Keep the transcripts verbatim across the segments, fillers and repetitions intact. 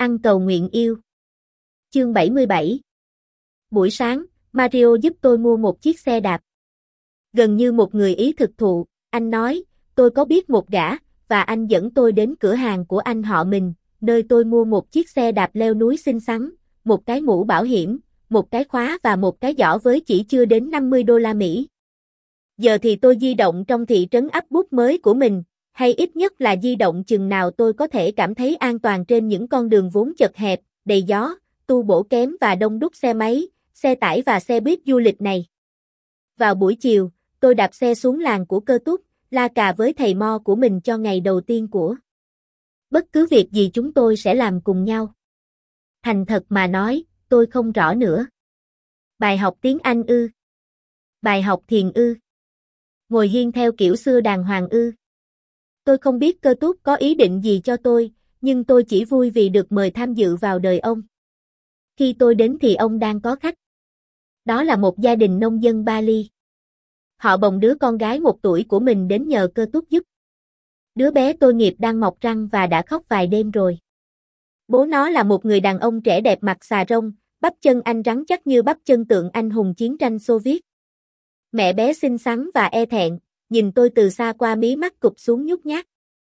Ăn cầu nguyện yêu. Chương bảy mươi bảy. Buổi sáng, Mario giúp tôi mua một chiếc xe đạp. Gần như một người Ý thực thụ, anh nói, tôi có biết một gã, và anh dẫn tôi đến cửa hàng của anh họ mình, nơi tôi mua một chiếc xe đạp leo núi xinh xắn, một cái mũ bảo hiểm, một cái khóa và một cái giỏ với chỉ chưa đến năm mươi đô la Mỹ. Giờ thì tôi di động trong thị trấn ấp bút mới của mình, hay ít nhất là di động chừng nào tôi có thể cảm thấy an toàn trên những con đường vốn chật hẹp, đầy gió, tu bổ kém và đông đúc xe máy, xe tải và xe buýt du lịch này. Vào buổi chiều, tôi đạp xe xuống làng của Cơ Túc, la cà với thầy Mo của mình cho ngày đầu tiên của bất cứ việc gì chúng tôi sẽ làm cùng nhau. Thành thật mà nói, tôi không rõ nữa. Bài học tiếng Anh ư? Bài học thiền ư? Ngồi hiên theo kiểu xưa đàng hoàng ư? Tôi không biết Cơ Túc có ý định gì cho tôi, nhưng tôi chỉ vui vì được mời tham dự vào đời ông. Khi tôi đến thì ông đang có khách. Đó là một gia đình nông dân Bali. Họ bồng đứa con gái một tuổi của mình đến nhờ Cơ Túc giúp. Đứa bé tội nghiệp đang mọc răng và đã khóc vài đêm rồi. Bố nó là một người đàn ông trẻ đẹp mặt xà rông, bắp chân anh rắn chắc như bắp chân tượng anh hùng chiến tranh Xô Viết. Mẹ bé xinh xắn và e thẹn, nhìn tôi từ xa qua mí mắt cụp xuống nhút nhát.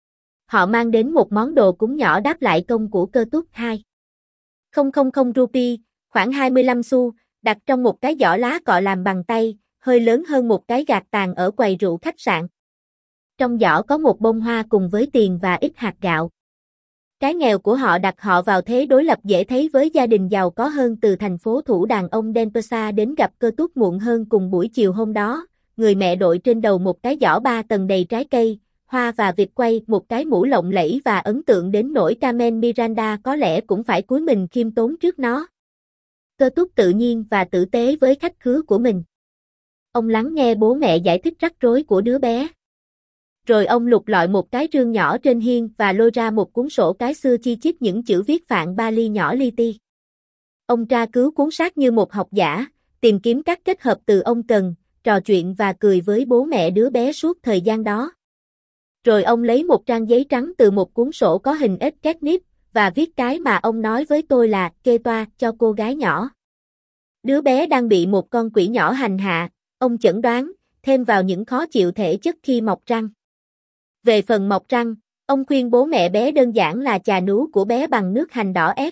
Họ mang đến một món đồ cúng nhỏ đáp lại công của Cơ Túc hai. Không không không rupee, khoảng hai mươi lăm xu, đặt trong một cái giỏ lá cọ làm bằng tay, hơi lớn hơn một cái gạt tàn ở quầy rượu khách sạn. Trong giỏ có một bông hoa cùng với tiền và ít hạt gạo. Cái nghèo của họ đặt họ vào thế đối lập dễ thấy với gia đình giàu có hơn từ thành phố thủ đàn ông Denpasar đến gặp Cơ Túc muộn hơn cùng buổi chiều hôm đó. Người mẹ đội trên đầu một cái giỏ ba tầng đầy trái cây, hoa và vịt quay, một cái mũ lộng lẫy và ấn tượng đến nỗi Carmen Miranda có lẽ cũng phải cúi mình khiêm tốn trước nó. Cơ Túc tự nhiên và tử tế với khách khứa của mình. Ông lắng nghe bố mẹ giải thích rắc rối của đứa bé. Rồi ông lục lọi một cái rương nhỏ trên hiên và lôi ra một cuốn sổ cái xưa chi chít những chữ viết Phạn Bali nhỏ li ti. Ông tra cứu cuốn sách như một học giả, tìm kiếm các kết hợp từ ông cần, trò chuyện và cười với bố mẹ đứa bé suốt thời gian đó. Rồi ông lấy một trang giấy trắng từ một cuốn sổ có hình ếch catnip và viết cái mà ông nói với tôi là kê toa cho cô gái nhỏ. Đứa bé đang bị một con quỷ nhỏ hành hạ, ông chẩn đoán, thêm vào những khó chịu thể chất khi mọc răng. Về phần mọc răng, ông khuyên bố mẹ bé đơn giản là chà nú của bé bằng nước hành đỏ ép.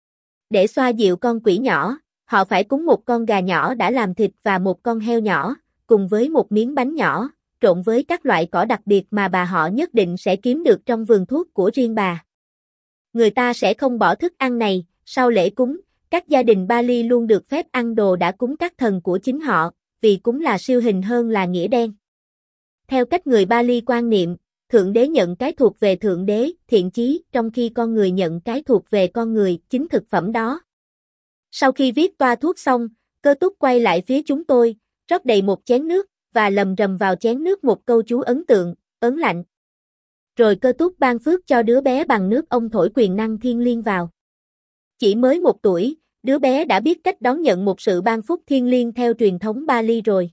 Để xoa dịu con quỷ nhỏ, họ phải cúng một con gà nhỏ đã làm thịt và một con heo nhỏ, cùng với một miếng bánh nhỏ, trộn với các loại cỏ đặc biệt mà bà họ nhất định sẽ kiếm được trong vườn thuốc của riêng bà. Người ta sẽ không bỏ thức ăn này, sau lễ cúng, các gia đình Bali luôn được phép ăn đồ đã cúng các thần của chính họ, vì cúng là siêu hình hơn là nghĩa đen. Theo cách người Bali quan niệm, Thượng Đế nhận cái thuộc về Thượng Đế, thiện chí, trong khi con người nhận cái thuộc về con người, chính thực phẩm đó. Sau khi viết toa thuốc xong, Cơ Túc quay lại phía chúng tôi, rót đầy một chén nước, và lầm rầm vào chén nước một câu chú ấn tượng, ớn lạnh. Rồi Cơ Túc ban phước cho đứa bé bằng nước ông thổi quyền năng thiên liêng vào. Chỉ mới một tuổi, đứa bé đã biết cách đón nhận một sự ban phúc thiên liêng theo truyền thống Bali rồi.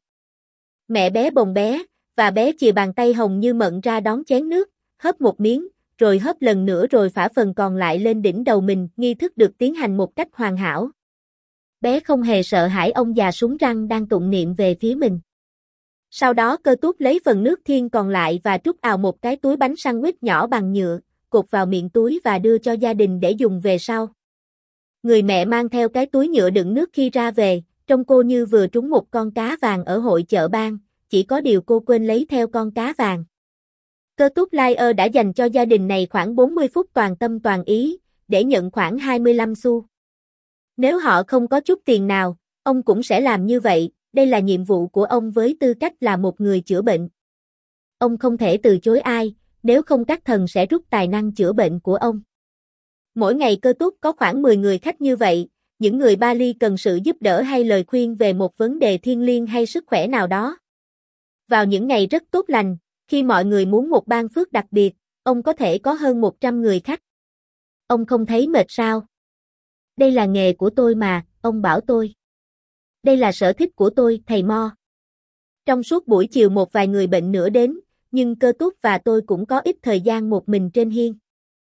Mẹ bé bồng bé, và bé chìa bàn tay hồng như mận ra đón chén nước, hớp một miếng, rồi hớp lần nữa rồi phả phần còn lại lên đỉnh đầu mình, nghi thức được tiến hành một cách hoàn hảo. Bé không hề sợ hãi ông già súng răng đang tụng niệm về phía mình. Sau đó Cơ Túc lấy phần nước thiên còn lại và trút ào một cái túi bánh sandwich nhỏ bằng nhựa, cột vào miệng túi và đưa cho gia đình để dùng về sau. Người mẹ mang theo cái túi nhựa đựng nước khi ra về, trông cô như vừa trúng một con cá vàng ở hội chợ bang, chỉ có điều cô quên lấy theo con cá vàng. Cơ Túc Liar đã dành cho gia đình này khoảng bốn mươi phút toàn tâm toàn ý, để nhận khoảng hai mươi lăm xu. Nếu họ không có chút tiền nào, ông cũng sẽ làm như vậy, đây là nhiệm vụ của ông với tư cách là một người chữa bệnh. Ông không thể từ chối ai, nếu không các thần sẽ rút tài năng chữa bệnh của ông. Mỗi ngày Cơ Túc có khoảng mười người khách như vậy, những người Bali cần sự giúp đỡ hay lời khuyên về một vấn đề thiêng liêng hay sức khỏe nào đó. Vào những ngày rất tốt lành, khi mọi người muốn một ban phước đặc biệt, ông có thể có hơn một trăm người khách. Ông không thấy mệt sao? Đây là nghề của tôi mà, ông bảo tôi. Đây là sở thích của tôi, thầy Mo. Trong suốt buổi chiều một vài người bệnh nữa đến, nhưng Cơ Túc và tôi cũng có ít thời gian một mình trên hiên.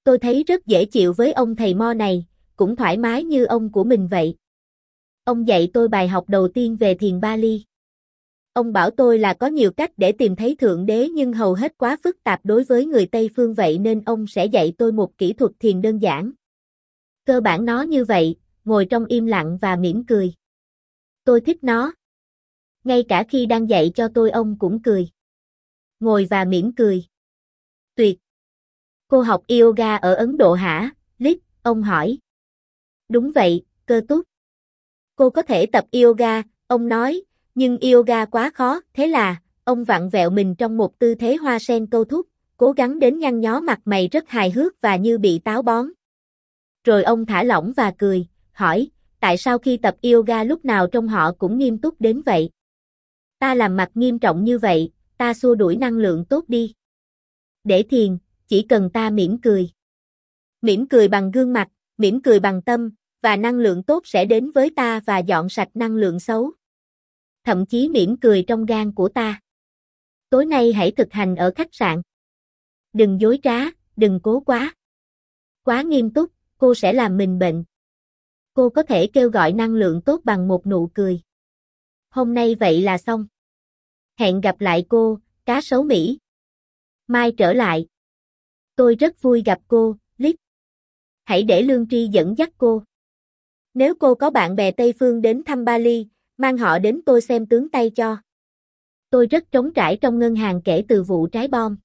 Tôi thấy rất dễ chịu với ông thầy Mo này, cũng thoải mái như ông của mình vậy. Ông dạy tôi bài học đầu tiên về thiền Bali. Ông bảo tôi là có nhiều cách để tìm thấy Thượng Đế nhưng hầu hết quá phức tạp đối với người Tây phương vậy nên ông sẽ dạy tôi một kỹ thuật thiền đơn giản. Cơ bản nó như vậy, ngồi trong im lặng và mỉm cười. Tôi thích nó. Ngay cả khi đang dạy cho tôi ông cũng cười. Ngồi và mỉm cười. Tuyệt. Cô học yoga ở Ấn Độ hả, Liz? Ông hỏi. Đúng vậy, Cơ Túc. Cô có thể tập yoga, ông nói, nhưng yoga quá khó, thế là, ông vặn vẹo mình trong một tư thế hoa sen câu thúc, cố gắng đến nhăn nhó mặt mày rất hài hước và như bị táo bón. Rồi ông thả lỏng và cười, hỏi, tại sao khi tập yoga lúc nào trong họ cũng nghiêm túc đến vậy? Ta làm mặt nghiêm trọng như vậy, ta xua đuổi năng lượng tốt đi. Để thiền, chỉ cần ta mỉm cười. Mỉm cười bằng gương mặt, mỉm cười bằng tâm, và năng lượng tốt sẽ đến với ta và dọn sạch năng lượng xấu. Thậm chí mỉm cười trong gan của ta. Tối nay hãy thực hành ở khách sạn. Đừng dối trá, đừng cố quá. Quá nghiêm túc, cô sẽ làm mình bệnh. Cô có thể kêu gọi năng lượng tốt bằng một nụ cười. Hôm nay vậy là xong. Hẹn gặp lại cô, cá sấu Mỹ. Mai trở lại. Tôi rất vui gặp cô, Liz. Hãy để Lương Tri dẫn dắt cô. Nếu cô có bạn bè Tây phương đến thăm Bali, mang họ đến tôi xem tướng tay cho. Tôi rất trống trải trong ngân hàng kể từ vụ trái bom.